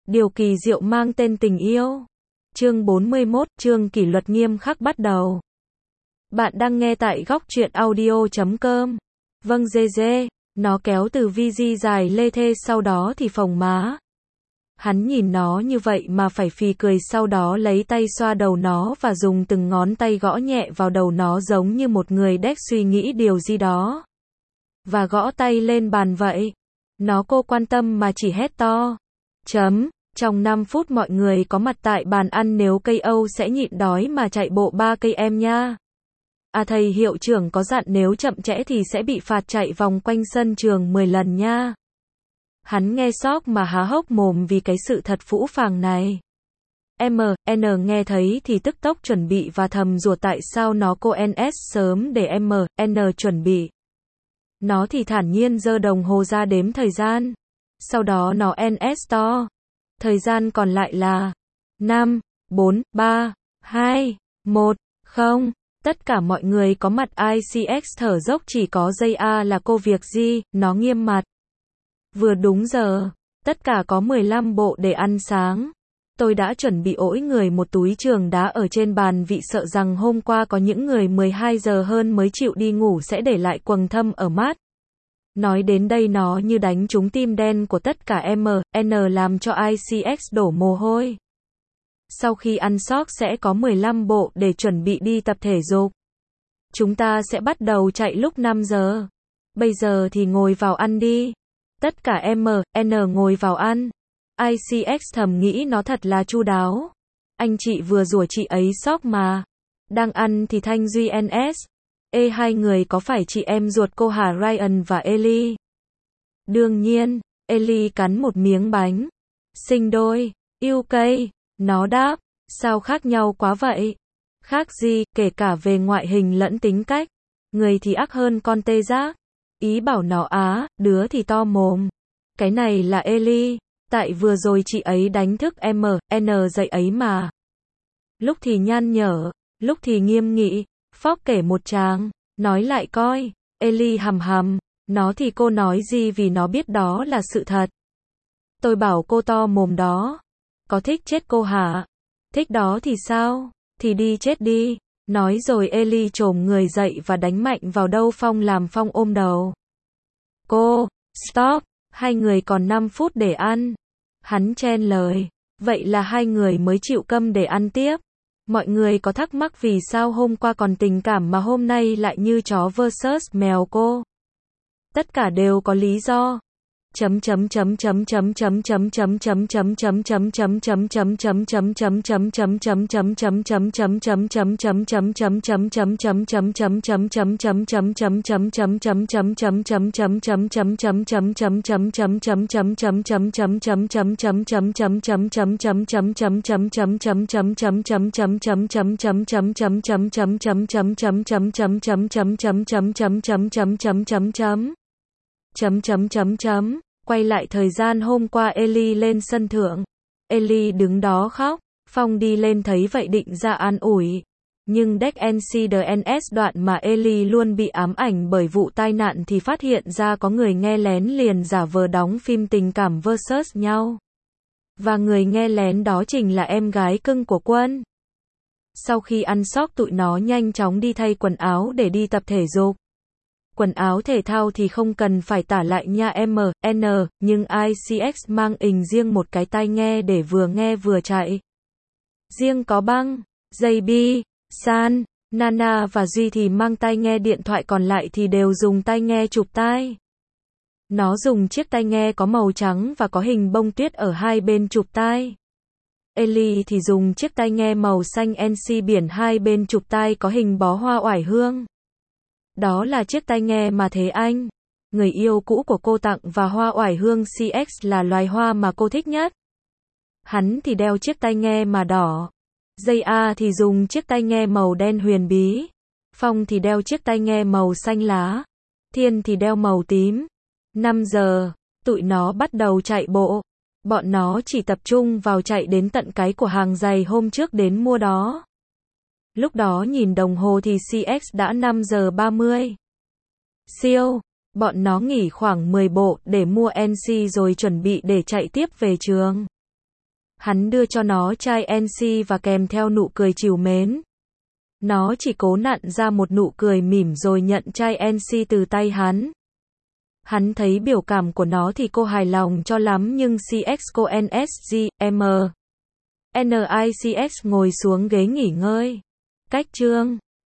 Điều kỳ diệu mang tên tình yêu. Chương 41, chương kỷ luật nghiêm khắc bắt đầu. Bạn đang nghe tại góc truyện audio.com. Vâng dê, nó kéo từ vi dài lê thê sau đó thì phồng má. Hắn nhìn nó như vậy mà phải phì cười, sau đó lấy tay xoa đầu nó và dùng từng ngón tay gõ nhẹ vào đầu nó giống như một người đếch suy nghĩ điều gì đó. Và gõ tay lên bàn vậy. Nó cô quan tâm mà chỉ hét to. Trong 5 phút mọi người có mặt tại bàn ăn, nếu cây Âu sẽ nhịn đói mà chạy bộ 3 cây em nha. À thầy hiệu trưởng có dặn nếu chậm trễ thì sẽ bị phạt chạy vòng quanh sân trường 10 lần nha. Hắn nghe sốc mà há hốc mồm vì cái sự thật phũ phàng này. N nghe thấy thì tức tốc chuẩn bị và thầm rủa tại sao nó cô NS sớm để N chuẩn bị. Nó thì thản nhiên giơ đồng hồ ra đếm thời gian. Sau đó nó NS to. Thời gian còn lại là 5, 4, 3, 2, 1, 0. Tất cả mọi người có mặt ICX thở dốc, chỉ có dây A là cô việc gì, nó nghiêm mặt. Vừa đúng giờ, tất cả có 15 bộ để ăn sáng. Tôi đã chuẩn bị ỗi người một túi trường đá ở trên bàn, vì sợ rằng hôm qua có những người 12 giờ hơn mới chịu đi ngủ sẽ để lại quầng thâm ở mắt. Nói đến đây nó như đánh trúng tim đen của tất cả N làm cho ICX đổ mồ hôi. Sau khi ăn sóc sẽ có 15 bộ để chuẩn bị đi tập thể dục. Chúng ta sẽ bắt đầu chạy lúc 5 giờ. Bây giờ thì ngồi vào ăn đi. Tất cả N ngồi vào ăn. ICX thầm nghĩ nó thật là chu đáo. Anh chị vừa rủa chị ấy sóc mà. Đang ăn thì Thanh Duy NS. Hai người có phải chị em ruột cô hả? Ryan và Ellie. Đương nhiên, Ellie cắn một miếng bánh. Sinh đôi, yêu cây. Nó đáp, sao khác nhau quá vậy? Khác gì, kể cả về ngoại hình lẫn tính cách. Người thì ác hơn con tê giác. Ý bảo nó đứa thì to mồm. Cái này là Ellie. Tại vừa rồi chị ấy đánh thức N dậy ấy mà. Lúc thì nhăn nhở, lúc thì nghiêm nghị. Phóc kể một tràng, nói lại coi. Ellie hầm, nó thì cô nói gì vì nó biết đó là sự thật. Tôi bảo cô to mồm đó. Có thích chết cô hả? Thích đó thì sao? Thì đi chết đi. Nói rồi Ellie chồm người dậy và đánh mạnh vào đầu Phong, làm Phong ôm đầu. Cô, stop, hai người còn 5 phút để ăn. Hắn chen lời. Vậy là hai người mới chịu câm để ăn tiếp. Mọi người có thắc mắc vì sao hôm qua còn tình cảm mà hôm nay lại như chó versus mèo cô? Tất cả đều có lý do. Quay lại thời gian hôm qua, Ellie lên sân thượng. Ellie đứng đó khóc. Phong đi lên thấy vậy định ra an ủi. Nhưng Deck NCDNS đoạn mà Ellie luôn bị ám ảnh bởi vụ tai nạn thì phát hiện ra có người nghe lén, liền giả vờ đóng phim tình cảm versus nhau. Và người nghe lén đó chính là em gái cưng của Quân. Sau khi ăn sóc, tụi nó nhanh chóng đi thay quần áo để đi tập thể dục. Quần áo thể thao thì không cần phải tả lại nha N, nhưng ICX mang riêng một cái tai nghe để vừa nghe vừa chạy. Riêng có Băng, JB, San, Nana và Duy thì mang tai nghe điện thoại, còn lại thì đều dùng tai nghe chụp tai. Nó dùng chiếc tai nghe có màu trắng và có hình bông tuyết ở hai bên chụp tai. Ellie thì dùng chiếc tai nghe màu xanh NC biển, hai bên chụp tai có hình bó hoa oải hương. Đó là chiếc tai nghe mà Thế Anh, người yêu cũ của cô tặng, và hoa oải hương CX là loài hoa mà cô thích nhất. Hắn thì đeo chiếc tai nghe mà đỏ. Dây A thì dùng chiếc tai nghe màu đen huyền bí. Phong thì đeo chiếc tai nghe màu xanh lá. Thiên thì đeo màu tím. 5 giờ, tụi nó bắt đầu chạy bộ. Bọn nó chỉ tập trung vào chạy đến tận cái của hàng giày hôm trước đến mua đó. Lúc đó nhìn đồng hồ thì CX đã 5 giờ 30. Siêu, bọn nó nghỉ khoảng 10 bộ để mua NC rồi chuẩn bị để chạy tiếp về trường. Hắn đưa cho nó chai NC và kèm theo nụ cười trìu mến. Nó chỉ cố nặn ra một nụ cười mỉm rồi nhận chai NC từ tay hắn. Hắn thấy biểu cảm của nó thì cô hài lòng cho lắm nhưng CXO NSG, M. NICX ngồi xuống ghế nghỉ ngơi. Cách chương